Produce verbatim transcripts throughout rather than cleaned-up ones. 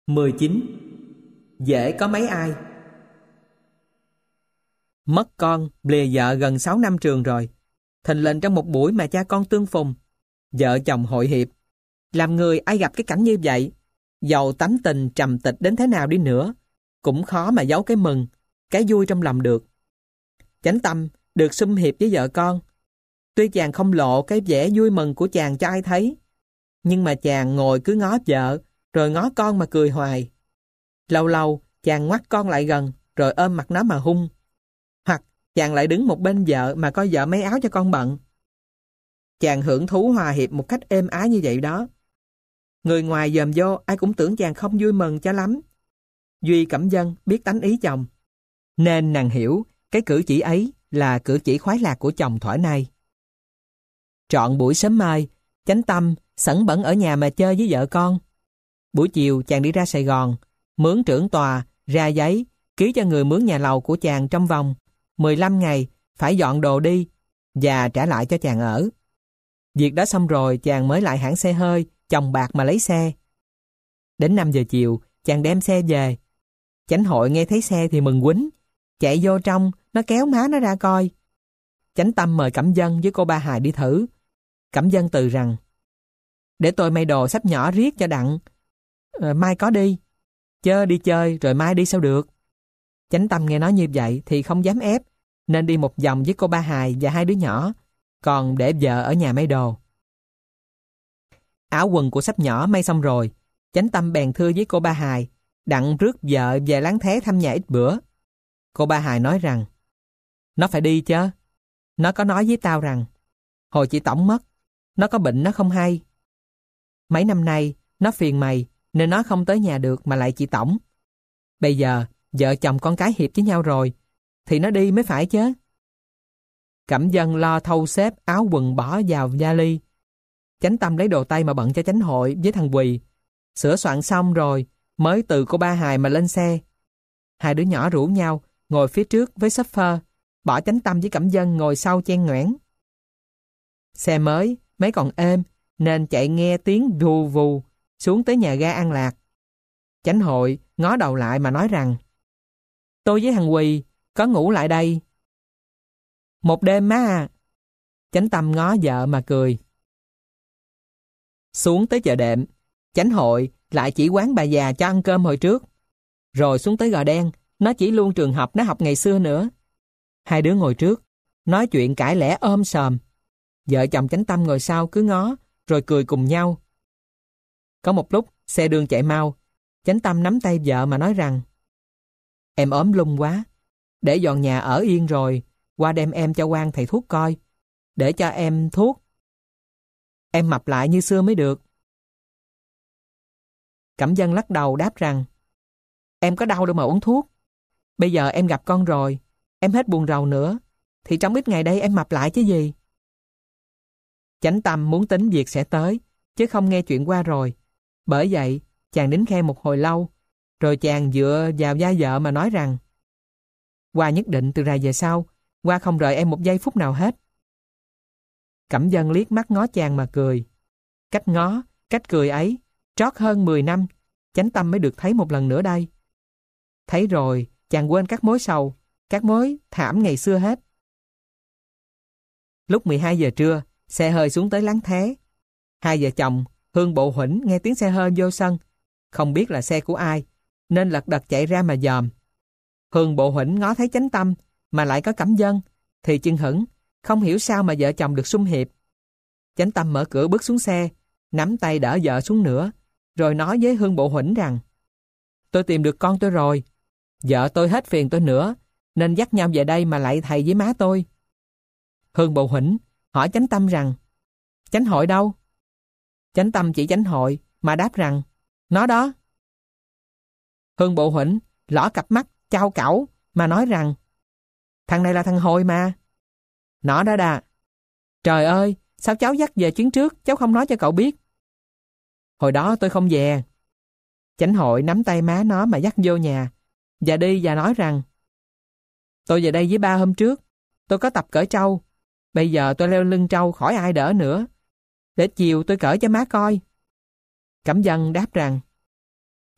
mười chín. Dễ có mấy ai. Mất con, lìa vợ gần sáu năm trường rồi. Thình lình trong một buổi mà cha con tương phùng, vợ chồng hội hiệp. Làm người ai gặp cái cảnh như vậy, dầu tánh tình trầm tịch đến thế nào đi nữa, cũng khó mà giấu cái mừng, cái vui trong lòng được. Chánh Tâm được sum hiệp với vợ con. Tuy chàng không lộ cái vẻ vui mừng của chàng cho ai thấy, nhưng mà chàng ngồi cứ ngó vợ, rồi ngó con mà cười hoài. Lâu lâu chàng ngoắt con lại gần, rồi ôm mặt nó mà hung. Hoặc chàng lại đứng một bên vợ mà coi vợ mấy áo cho con bận. Chàng hưởng thú hòa hiệp một cách êm ái như vậy đó. Người ngoài dòm vô ai cũng tưởng chàng không vui mừng cho lắm. Duy Cẩm Vân biết tánh ý chồng, nên nàng hiểu cái cử chỉ ấy là cử chỉ khoái lạc của chồng thuở nay. Trọn buổi sớm mai, Chánh Tâm sẵn bẩn ở nhà mà chơi với vợ con. Buổi chiều chàng đi ra Sài Gòn, mướn trưởng tòa ra giấy ký cho người mướn nhà lầu của chàng trong vòng mười lăm ngày phải dọn đồ đi và trả lại cho chàng ở. Việc đó xong rồi chàng mới lại hãng xe hơi chồng bạc mà lấy xe. Đến năm giờ chiều chàng đem xe về. Chánh Hội nghe thấy xe thì mừng quýnh, chạy vô trong, nó kéo má nó ra coi. Chánh Tâm mời Cẩm Vân với cô Ba Hài đi thử. Cẩm Vân từ rằng: để tôi may đồ xách nhỏ riết cho đặng, à, mai có đi. Chớ đi chơi rồi mai đi sao được. Chánh Tâm nghe nói như vậy thì không dám ép, nên đi một vòng với cô Ba Hài và hai đứa nhỏ, còn để vợ ở nhà may đồ. Áo quần của sắp nhỏ may xong rồi, Chánh Tâm bèn thưa với cô Ba Hài đặng rước vợ về Láng Thế thăm nhà ít bữa. Cô Ba Hài nói rằng: nó phải đi chứ. Nó có nói với tao rằng hồi chị Tổng mất, nó có bệnh nó không hay. Mấy năm nay nó phiền mày nên nó không tới nhà được mà lại chị Tổng. Bây giờ vợ chồng con cái hiệp với nhau rồi thì nó đi mới phải chứ. Cẩm Vân lo thâu xếp áo quần bỏ vào vali. Chánh Tâm lấy đồ tay mà bận cho Chánh Hội với thằng Quỳ. Sửa soạn xong rồi mới từ cô Ba Hài mà lên xe. Hai đứa nhỏ rủ nhau ngồi phía trước với shopper, bỏ Chánh Tâm với Cẩm Vân ngồi sau chen nhoẻn. Xe mới mấy còn êm nên chạy nghe tiếng vù vù xuống tới nhà ga An Lạc. Chánh Hội ngó đầu lại mà nói rằng: tôi với thằng Quỳ có ngủ lại đây một đêm má à. Chánh Tâm ngó vợ mà cười. Xuống tới chợ đệm, Chánh Hội lại chỉ quán bà già cho ăn cơm hồi trước. Rồi xuống tới Gò Đen, nó chỉ luôn trường học nó học ngày xưa nữa. Hai đứa ngồi trước, nói chuyện cãi lẽ ôm sòm. Vợ chồng Chánh Tâm ngồi sau cứ ngó, rồi cười cùng nhau. Có một lúc, xe đường chạy mau, Chánh Tâm nắm tay vợ mà nói rằng: em ốm lung quá, để dọn nhà ở yên rồi, qua đem em cho quan thầy thuốc coi, để cho em thuốc. Em mập lại như xưa mới được. Cẩm Vân lắc đầu đáp rằng: em có đau đâu mà uống thuốc. Bây giờ em gặp con rồi, em hết buồn rầu nữa, thì trong ít ngày đây em mập lại chứ gì. Chánh Tâm muốn tính việc sẽ tới, chứ không nghe chuyện qua rồi. Bởi vậy, chàng đính khe một hồi lâu, rồi chàng dựa vào vai vợ mà nói rằng: qua nhất định từ rày về sau, qua không rời em một giây phút nào hết. Cẩm Vân liếc mắt ngó chàng mà cười. Cách ngó, cách cười ấy, trót hơn mười năm, Chánh Tâm mới được thấy một lần nữa đây. Thấy rồi, chàng quên các mối sầu, các mối thảm ngày xưa hết. Lúc mười hai giờ trưa, xe hơi xuống tới Láng Thế. Hai vợ chồng, Hương Bộ Huỳnh nghe tiếng xe hơi vô sân, không biết là xe của ai, nên lật đật chạy ra mà dòm. Hương Bộ Huỳnh ngó thấy Chánh Tâm, mà lại có Cẩm Vân, thì chưng hửng, không hiểu sao mà vợ chồng được sum hiệp. Chánh Tâm mở cửa bước xuống xe, nắm tay đỡ vợ xuống nữa, rồi nói với Hương Bộ Huỳnh rằng: tôi tìm được con tôi rồi, vợ tôi hết phiền tôi nữa, nên dắt nhau về đây mà lạy thầy với má tôi. Hương Bộ Huỳnh hỏi Chánh Tâm rằng: Chánh Hội đâu? Chánh Tâm chỉ Chánh Hội mà đáp rằng: nó đó. Hương Bộ Huỳnh lỏ cặp mắt chao cẩu mà nói rằng: thằng này là thằng Hội mà. Nó đó đà. Trời ơi, sao cháu dắt về chuyến trước cháu không nói cho cậu biết? Hồi đó tôi không về. Chánh Hội nắm tay má nó mà dắt vô nhà, và đi và nói rằng: tôi về đây với ba hôm trước, tôi có tập cởi trâu, bây giờ tôi leo lưng trâu khỏi ai đỡ nữa, để chiều tôi cởi cho má coi. Cẩm Vân đáp rằng: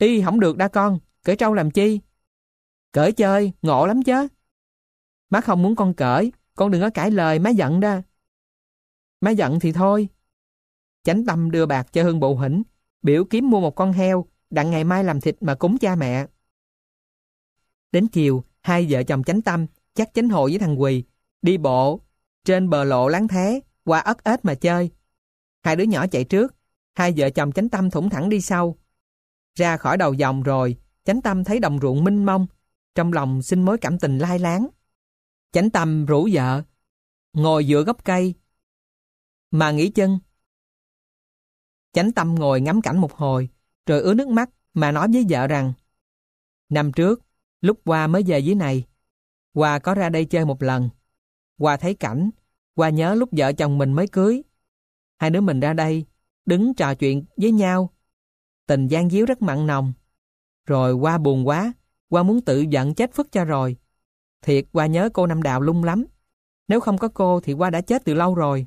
Y không được đa con, cởi trâu làm chi? Cởi chơi, ngộ lắm chứ. Má không muốn con cởi, con đừng có cãi lời, má giận đó. Má giận thì thôi. Chánh Tâm đưa bạc cho Hưng Bụ Hĩnh, biểu kiếm mua một con heo, đặng ngày mai làm thịt mà cúng cha mẹ. Đến chiều, hai vợ chồng Chánh Tâm chắc Chánh Hội với thằng Quỳ đi bộ trên bờ lộ Láng Thế qua ất ếch mà chơi. Hai đứa nhỏ chạy trước, hai vợ chồng Chánh Tâm thủng thẳng đi sau. Ra khỏi đầu dòng rồi, Chánh Tâm thấy đồng ruộng mênh mông, trong lòng sinh mối cảm tình lai láng. Chánh Tâm rủ vợ ngồi giữa gốc cây mà nghỉ chân. Chánh Tâm ngồi ngắm cảnh một hồi, rồi ứa nước mắt mà nói với vợ rằng: năm trước, lúc Hoa mới về dưới này, Hoa có ra đây chơi một lần. Hoa thấy cảnh, Hoa nhớ lúc vợ chồng mình mới cưới. Hai đứa mình ra đây, đứng trò chuyện với nhau. Tình gian díu rất mặn nồng. Rồi Hoa buồn quá, Hoa muốn tự giận chết phức cho rồi. Thiệt Hoa nhớ cô Năm Đào lung lắm. Nếu không có cô thì Hoa đã chết từ lâu rồi.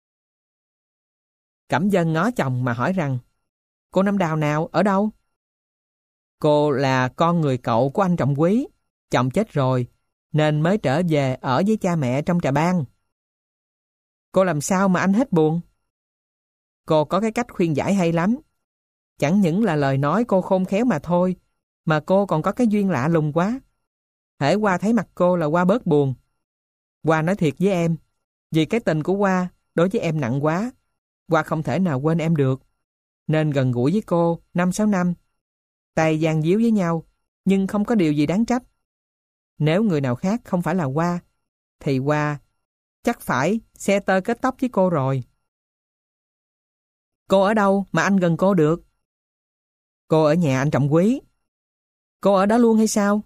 Cẩm Vân ngó chồng mà hỏi rằng: cô Năm Đào nào, ở đâu? Cô là con người cậu của anh Trọng Quý. Chồng chết rồi, nên mới trở về ở với cha mẹ trong Trà Bang. Cô làm sao mà anh hết buồn? Cô có cái cách khuyên giải hay lắm. Chẳng những là lời nói cô khôn khéo mà thôi, mà cô còn có cái duyên lạ lùng quá. Hễ Hoa thấy mặt cô là Hoa bớt buồn. Hoa nói thiệt với em, vì cái tình của Hoa đối với em nặng quá, Hoa không thể nào quên em được. Nên gần gũi với cô năm sáu năm, tay dang díu với nhau, nhưng không có điều gì đáng trách. Nếu người nào khác không phải là Hoa, thì Hoa chắc phải xe tơ kết tóc với cô rồi. Cô ở đâu mà anh gần cô được? Cô ở nhà anh Trọng Quý. Cô ở đó luôn hay sao?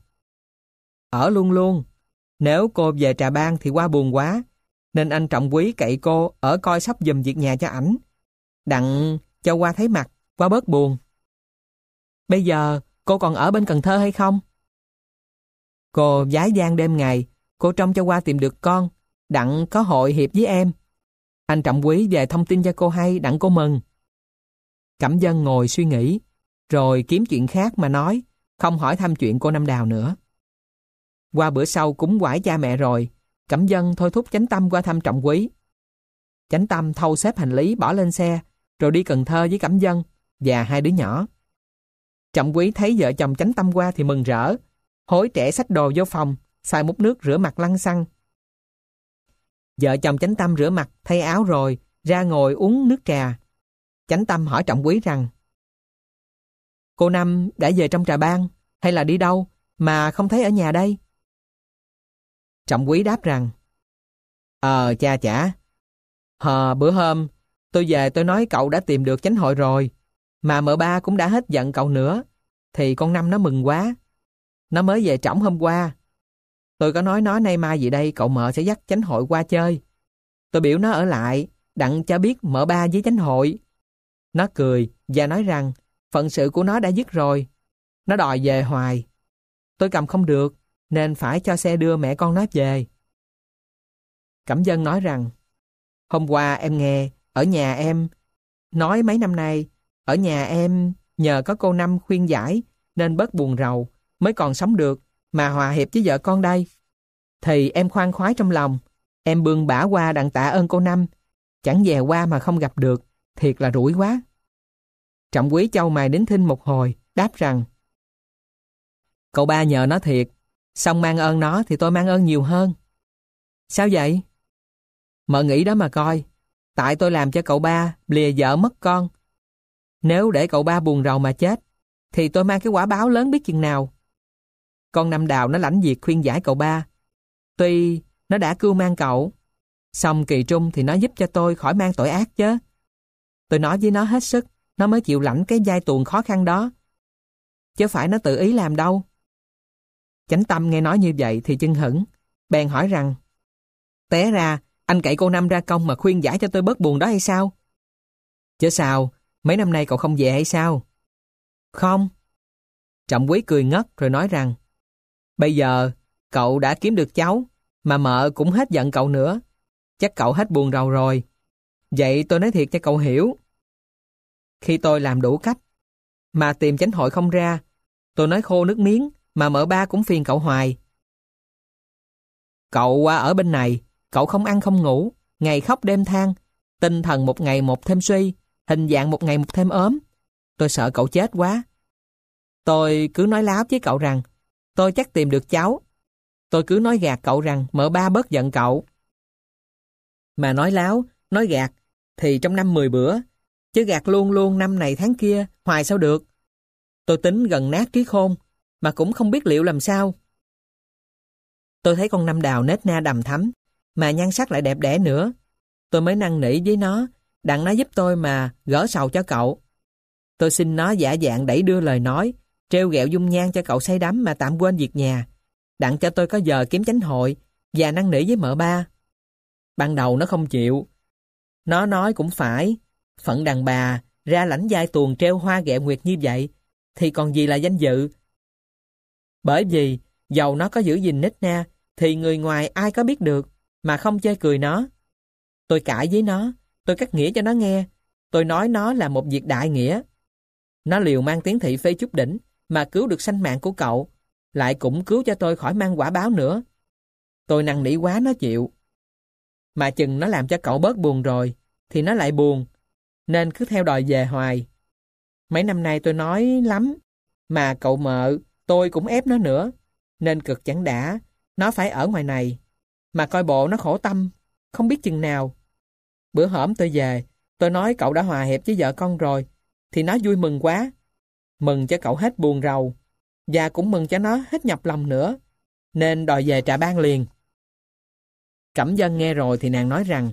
Ở luôn luôn. Nếu cô về Trà Bang thì Hoa buồn quá, nên anh Trọng Quý cậy cô ở coi sóc giùm việc nhà cho ảnh, đặng cho Hoa thấy mặt, Hoa bớt buồn. Bây giờ cô còn ở bên Cần Thơ hay không? Cô vái vang đêm ngày, cô trông cho Hoa tìm được con, đặng có hội hiệp với em. Anh Trọng Quý về thông tin cho cô hay, đặng cô mừng. Cẩm Vân ngồi suy nghĩ, rồi kiếm chuyện khác mà nói, không hỏi thăm chuyện cô Năm Đào nữa. Qua bữa sau cúng quải cha mẹ rồi, Cẩm Vân thôi thúc Chánh Tâm qua thăm Trọng Quý. Chánh Tâm thâu xếp hành lý bỏ lên xe, rồi đi Cần Thơ với Cẩm Vân và hai đứa nhỏ. Trọng Quý thấy vợ chồng Chánh Tâm qua thì mừng rỡ, hối trẻ xách đồ vô phòng, xài múc nước rửa mặt lăn xăng. Vợ chồng Chánh Tâm rửa mặt, thay áo rồi, ra ngồi uống nước trà. Chánh Tâm hỏi Trọng Quý rằng: cô Năm đã về trong Trà Bang, hay là đi đâu, mà không thấy ở nhà đây? Trọng Quý đáp rằng: Ờ cha chả, hờ bữa hôm, tôi về tôi nói cậu đã tìm được chánh hội rồi, mà mợ ba cũng đã hết giận cậu nữa, thì con Năm nó mừng quá. Nó mới về trỏng hôm qua. Tôi có nói nó nay mai gì đây cậu mợ sẽ dắt chánh hội qua chơi. Tôi biểu nó ở lại, đặng cho biết mợ ba với chánh hội. Nó cười và nói rằng phận sự của nó đã dứt rồi. Nó đòi về hoài. Tôi cầm không được, nên phải cho xe đưa mẹ con nó về. Cẩm Vân nói rằng: hôm qua em nghe, ở nhà em, nói mấy năm nay, ở nhà em nhờ có cô Năm khuyên giải, nên bớt buồn rầu, mới còn sống được, mà hòa hiệp với vợ con đây. Thì em khoan khoái trong lòng, em bươn bả qua đặng tạ ơn cô Năm, chẳng dè qua mà không gặp được, thiệt là rủi quá. Trọng Quý chau mày đến thinh một hồi, đáp rằng: cậu ba nhờ nó thiệt, xong mang ơn nó thì tôi mang ơn nhiều hơn. Sao vậy? Mợ nghĩ đó mà coi, tại tôi làm cho cậu ba lìa vợ mất con. Nếu để cậu ba buồn rầu mà chết, thì tôi mang cái quả báo lớn biết chừng nào. Con Năm Đào nó lãnh việc khuyên giải cậu ba. Tuy nó đã cưu mang cậu, xong kỳ trung thì nó giúp cho tôi khỏi mang tội ác chứ. Tôi nói với nó hết sức, nó mới chịu lãnh cái vai tuồng khó khăn đó, chứ phải nó tự ý làm đâu. Chánh Tâm nghe nói như vậy thì chưng hửng, bèn hỏi rằng: té ra anh cậy cô Năm ra công mà khuyên giải cho tôi bớt buồn đó hay sao? Chứ sao, mấy năm nay cậu không về hay sao? Không. Trọng Quý cười ngất rồi nói rằng: bây giờ cậu đã kiếm được cháu, mà mợ cũng hết giận cậu nữa, chắc cậu hết buồn rầu rồi. Vậy tôi nói thiệt cho cậu hiểu. Khi tôi làm đủ cách, mà tìm chánh hội không ra. Tôi nói khô nước miếng, mà mợ ba cũng phiền cậu hoài. Cậu qua ở bên này, cậu không ăn không ngủ, ngày khóc đêm than, tinh thần một ngày một thêm suy, hình dạng một ngày một thêm ốm. Tôi sợ cậu chết quá. Tôi cứ nói láo với cậu rằng tôi chắc tìm được cháu. Tôi cứ nói gạt cậu rằng mợ ba bớt giận cậu. Mà nói láo, nói gạt thì trong năm mười bữa, chứ gạt luôn luôn năm này tháng kia, hoài sao được. Tôi tính gần nát trí khôn, mà cũng không biết liệu làm sao. Tôi thấy con Năm Đào nết na đằm thắm, mà nhan sắc lại đẹp đẽ nữa. Tôi mới năn nỉ với nó, đặng nó giúp tôi mà gỡ sầu cho cậu. Tôi xin nó giả dạng đẩy đưa lời nói, trêu ghẹo dung nhan cho cậu say đắm mà tạm quên việc nhà, đặng cho tôi có giờ kiếm chánh hội và năn nỉ với mợ ba. Ban đầu nó không chịu. Nó nói cũng phải, phận đàn bà ra lãnh giai tuồng treo hoa ghẹo nguyệt như vậy thì còn gì là danh dự. Bởi vì dầu nó có giữ gìn nết na thì người ngoài ai có biết được mà không chê cười nó. Tôi cãi với nó, tôi cắt nghĩa cho nó nghe, tôi nói nó là một việc đại nghĩa. Nó liều mang tiếng thị phê chút đỉnh mà cứu được sanh mạng của cậu, lại cũng cứu cho tôi khỏi mang quả báo nữa. Tôi năn nỉ quá nó chịu. Mà chừng nó làm cho cậu bớt buồn rồi thì nó lại buồn, nên cứ theo đòi về hoài. Mấy năm nay tôi nói lắm, mà cậu mợ tôi cũng ép nó nữa, nên cực chẳng đã, nó phải ở ngoài này. Mà coi bộ nó khổ tâm, không biết chừng nào. Bữa hổm tôi về, tôi nói cậu đã hòa hiệp với vợ con rồi, thì nó vui mừng quá. Mừng cho cậu hết buồn rầu, và cũng mừng cho nó hết nhọc lòng nữa, nên đòi về Trà Bang liền. Cẩm Vân nghe rồi thì nàng nói rằng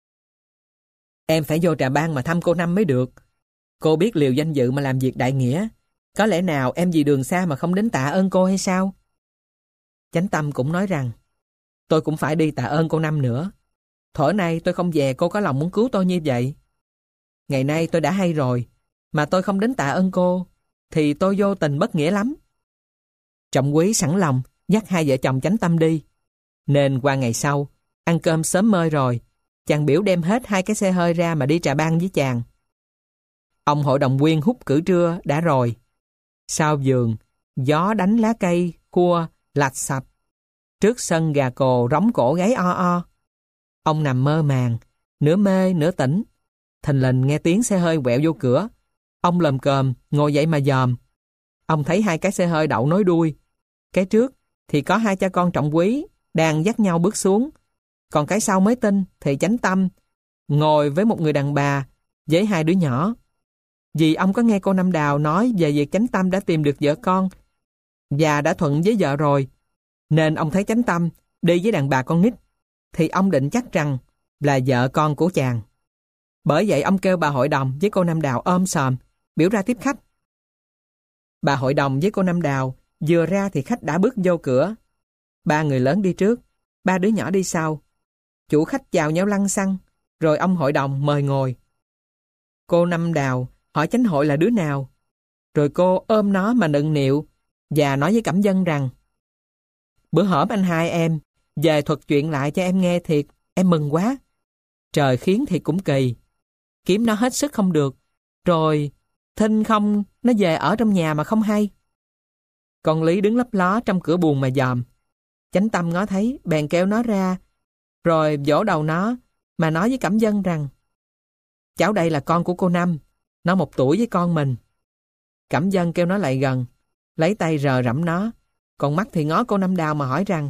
em phải vô Trà Bang mà thăm cô Năm mới được. Cô biết liều danh dự mà làm việc đại nghĩa. Có lẽ nào em vì đường xa mà không đến tạ ơn cô hay sao? Chánh Tâm cũng nói rằng tôi cũng phải đi tạ ơn cô Năm nữa. Thuở nay tôi không về cô có lòng muốn cứu tôi như vậy. Ngày nay tôi đã hay rồi, mà tôi không đến tạ ơn cô thì tôi vô tình bất nghĩa lắm. Trọng Quý sẵn lòng dắt hai vợ chồng Chánh Tâm đi. Nên qua ngày sau, ăn cơm sớm mơi rồi, chàng biểu đem hết hai cái xe hơi ra mà đi Trà Bang với chàng. Ông hội đồng quyên hút cử trưa đã rồi. Sau vườn, gió đánh lá cây, cua, lạch sạch. Trước sân gà cồ rống cổ gáy o o. Ông nằm mơ màng, nửa mê nửa tỉnh. Thình lình nghe tiếng xe hơi quẹo vô cửa. Ông lồm cồm ngồi dậy mà dòm. Ông thấy hai cái xe hơi đậu nối đuôi. Cái trước thì có hai cha con Trọng Quý đang dắt nhau bước xuống. Còn cái sau mới tin thì Chánh Tâm ngồi với một người đàn bà với hai đứa nhỏ. Vì ông có nghe cô Năm Đào nói về việc Chánh Tâm đã tìm được vợ con và đã thuận với vợ rồi, nên ông thấy Chánh Tâm đi với đàn bà con nít thì ông định chắc rằng là vợ con của chàng. Bởi vậy ông kêu bà hội đồng với cô Năm Đào ôm sòm biểu ra tiếp khách. Bà hội đồng với cô Năm Đào vừa ra thì khách đã bước vô cửa. Ba người lớn đi trước, ba đứa nhỏ đi sau. Chủ khách chào nhau lăng xăng, rồi ông hội đồng mời ngồi. Cô Năm Đào hỏi chánh hội là đứa nào, rồi cô ôm nó mà nựng nịu và nói với Cẩm Vân rằng bữa hổm anh hai em về thuật chuyện lại cho em nghe thiệt, em mừng quá. Trời khiến thì cũng kỳ, kiếm nó hết sức không được, rồi thinh không nó về ở trong nhà mà không hay. Con Lý đứng lấp ló trong cửa buồng mà dòm. Chánh Tâm ngó thấy bèn kêu nó ra, rồi vỗ đầu nó mà nói với Cẩm Vân rằng cháu đây là con của cô Năm, nó một tuổi với con mình. Cẩm Vân kêu nó lại gần, lấy tay rờ rẫm nó, còn mắt thì ngó cô Năm Đào mà hỏi rằng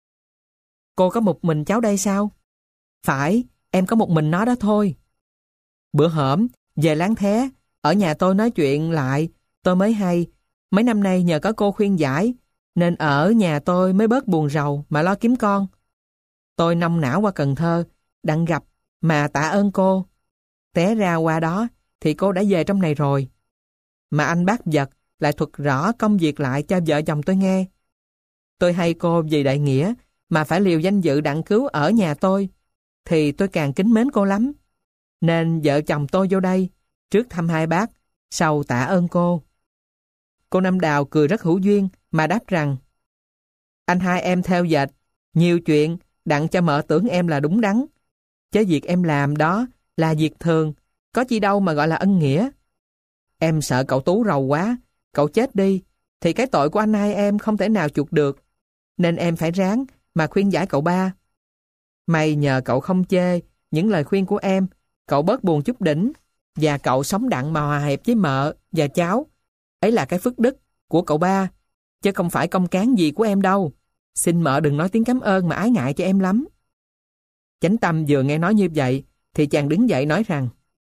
cô có một mình cháu đây sao? Phải, em có một mình nó đó thôi. Bữa hổm về Láng Thé, ở nhà tôi nói chuyện lại, tôi mới hay mấy năm nay nhờ có cô khuyên giải nên ở nhà tôi mới bớt buồn rầu mà lo kiếm con. Tôi nông não qua Cần Thơ đặng gặp mà tạ ơn cô. Té ra qua đó thì cô đã về trong này rồi. Mà anh bác vật lại thuật rõ công việc lại cho vợ chồng tôi nghe. Tôi hay cô vì đại nghĩa mà phải liều danh dự đặng cứu ở nhà tôi, thì tôi càng kính mến cô lắm. Nên vợ chồng tôi vô đây, trước thăm hai bác, sau tạ ơn cô. Cô Năm Đào cười rất hữu duyên mà đáp rằng anh hai em theo dệt nhiều chuyện đặng cho mợ tưởng em là đúng đắn. Chứ việc em làm đó là việc thường, có chi đâu mà gọi là ân nghĩa. Em sợ cậu Tú rầu quá, cậu chết đi, thì cái tội của anh hai em không thể nào chuộc được. Nên em phải ráng mà khuyên giải cậu ba. May nhờ cậu không chê những lời khuyên của em, cậu bớt buồn chút đỉnh, và cậu sống đặng mà hòa hiệp với mợ và cháu. Ấy là cái phước đức của cậu ba, chứ không phải công cán gì của em đâu. Xin mợ đừng nói tiếng cảm ơn mà ái ngại cho em lắm. Chánh Tâm vừa nghe nói như vậy, thì chàng đứng dậy nói rằng: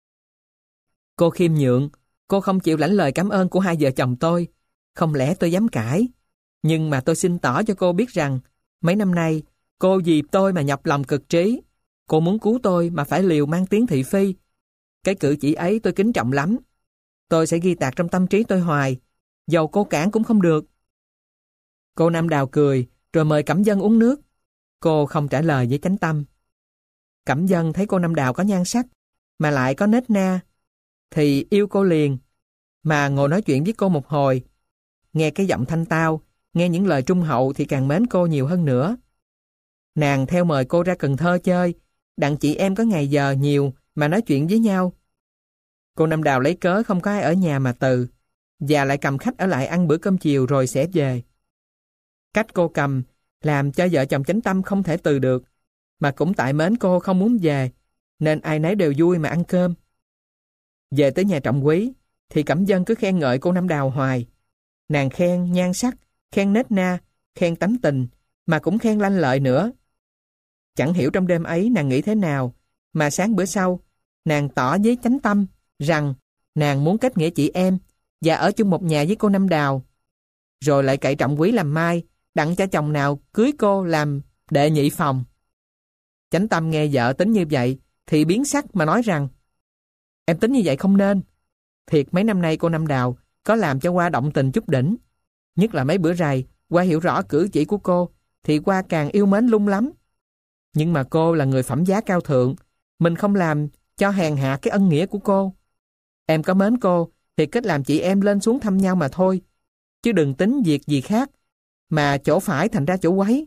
Cô khiêm nhượng, cô không chịu lãnh lời cảm ơn của hai vợ chồng tôi. Không lẽ tôi dám cãi? Nhưng mà tôi xin tỏ cho cô biết rằng, mấy năm nay, cô vì tôi mà nhọc lòng cực trí. Cô muốn cứu tôi mà phải liều mang tiếng thị phi. Cái cử chỉ ấy tôi kính trọng lắm. Tôi sẽ ghi tạc trong tâm trí tôi hoài, dầu cô cản cũng không được. Cô Năm Đào cười, rồi mời Cẩm Vân uống nước. Cô không trả lời với Chánh Tâm. Cẩm Vân thấy cô Năm Đào có nhan sắc, mà lại có nết na, thì yêu cô liền, mà ngồi nói chuyện với cô một hồi. Nghe cái giọng thanh tao, nghe những lời trung hậu thì càng mến cô nhiều hơn nữa. Nàng theo mời cô ra Cần Thơ chơi, đặng chị em có ngày giờ nhiều mà nói chuyện với nhau. Cô Năm Đào lấy cớ không có ai ở nhà mà từ, và lại cầm khách ở lại ăn bữa cơm chiều rồi sẽ về. Cách cô cầm làm cho vợ chồng Chánh Tâm không thể từ được, mà cũng tại mến cô không muốn về, nên ai nấy đều vui mà ăn cơm. Về tới nhà Trọng Quý, thì Cẩm Vân cứ khen ngợi cô Năm Đào hoài. Nàng khen nhan sắc, khen nết na, khen tánh tình, mà cũng khen lanh lợi nữa. Chẳng hiểu trong đêm ấy nàng nghĩ thế nào, mà sáng bữa sau, nàng tỏ với Chánh Tâm rằng nàng muốn kết nghĩa chị em và ở chung một nhà với cô Năm Đào. Rồi lại cậy Trọng Quý làm mai, đặng cho chồng nào cưới cô làm đệ nhị phòng. Chánh Tâm nghe vợ tính như vậy thì biến sắc mà nói rằng: Em tính như vậy không nên. Thiệt mấy năm nay cô Năm Đào có làm cho Hoa động tình chút đỉnh. Nhất là mấy bữa rày, Hoa hiểu rõ cử chỉ của cô, thì Hoa càng yêu mến lung lắm. Nhưng mà cô là người phẩm giá cao thượng, mình không làm cho hèn hạ cái ân nghĩa của cô. Em có mến cô thì kết làm chị em lên xuống thăm nhau mà thôi, chứ đừng tính việc gì khác, mà chỗ phải thành ra chỗ quấy.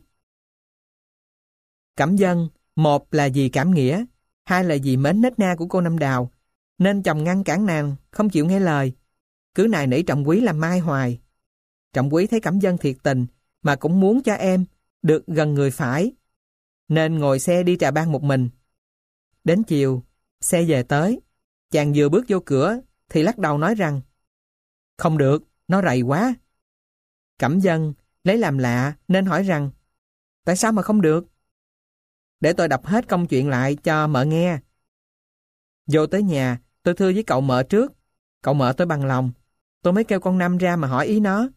Cẩm Vân, một là vì cảm nghĩa, hai là vì mến nết na của cô Năm Đào, nên chồng ngăn cản nàng không chịu nghe lời, cứ nài nỉ Trọng Quý làm mai hoài. Trọng Quý thấy Cẩm Vân thiệt tình, mà cũng muốn cho em được gần người phải, nên ngồi xe đi Trà Bang một mình. Đến chiều, xe về tới, chàng vừa bước vô cửa thì lắc đầu nói rằng: Không được, nó rầy quá. Cẩm Vân lấy làm lạ nên hỏi rằng: Tại sao mà không được? Để tôi đọc hết công chuyện lại cho mợ nghe. Vô tới nhà, tôi thưa với cậu mợ trước. Cậu mợ tôi bằng lòng, tôi mới kêu con Năm ra mà hỏi ý nó.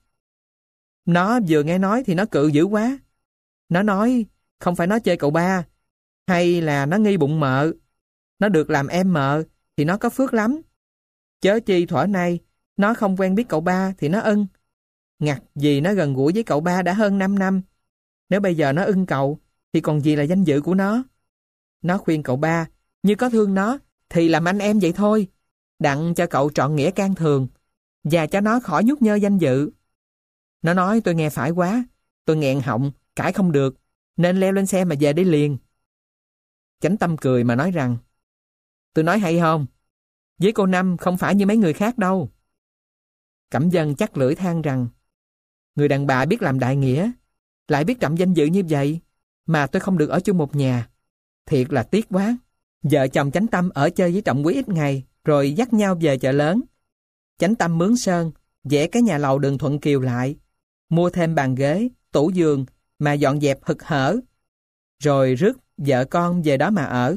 Nó vừa nghe nói thì nó cự dữ quá. Nó nói không phải nó chơi cậu ba, hay là nó nghi bụng mợ. Nó được làm em mợ thì nó có phước lắm. Chớ chi thuở nay nó không quen biết cậu ba thì nó ưng. Ngặt vì nó gần gũi với cậu ba đã hơn năm năm. Nếu bây giờ nó ưng cậu thì còn gì là danh dự của nó. Nó khuyên cậu ba như có thương nó thì làm anh em vậy thôi, đặng cho cậu trọn nghĩa can thường, và cho nó khỏi nhút nhơ danh dự. Nó nói tôi nghe phải quá, tôi nghẹn họng, cãi không được, nên leo lên xe mà về đi liền. Chánh Tâm cười mà nói rằng: Tôi nói hay không? Với cô Năm không phải như mấy người khác đâu. Cẩm Vân chắc lưỡi than rằng: Người đàn bà biết làm đại nghĩa, lại biết trọng danh dự như vậy, mà tôi không được ở chung một nhà. Thiệt là tiếc quá. Vợ chồng Chánh Tâm ở chơi với Trọng Quý ít ngày, rồi dắt nhau về chợ lớn. Chánh Tâm mướn sơn, vẽ cái nhà lầu đường Thuận Kiều lại, mua thêm bàn ghế, tủ giường mà dọn dẹp hực hở, rồi rước vợ con về đó mà ở.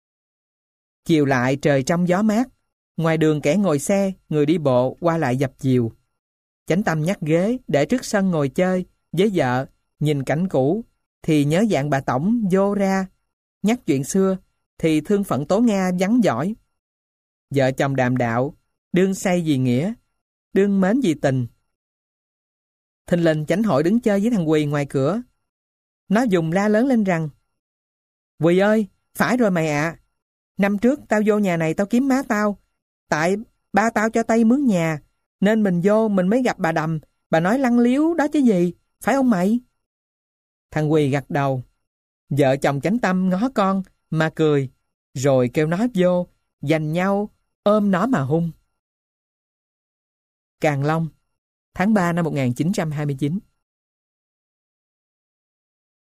Chiều lại trời trong gió mát, ngoài đường kẻ ngồi xe, người đi bộ qua lại dập dìu. Chánh Tâm nhắc ghế để trước sân ngồi chơi với vợ, nhìn cảnh cũ thì nhớ dạng bà tổng vô ra, nhắc chuyện xưa thì thương phận Tố Nga vắng giỏi. Vợ chồng đàm đạo, đương say vì nghĩa, đương mến vì tình. Thình lình Chánh Hội đứng chơi với thằng Quỳ ngoài cửa. Nó dùng la lớn lên rằng: Quỳ ơi, phải rồi mày ạ. À. Năm trước tao vô nhà này tao kiếm má tao, tại ba tao cho Tây mướn nhà, nên mình vô mình mới gặp bà Đầm, bà nói lăng liếu đó chứ gì, phải không mày? Thằng Quỳ gật đầu. Vợ chồng Chánh Tâm ngó con mà cười, rồi kêu nó vô, giành nhau ôm nó mà hung. Càng Long, tháng ba năm một nghìn chín trăm hai mươi chín.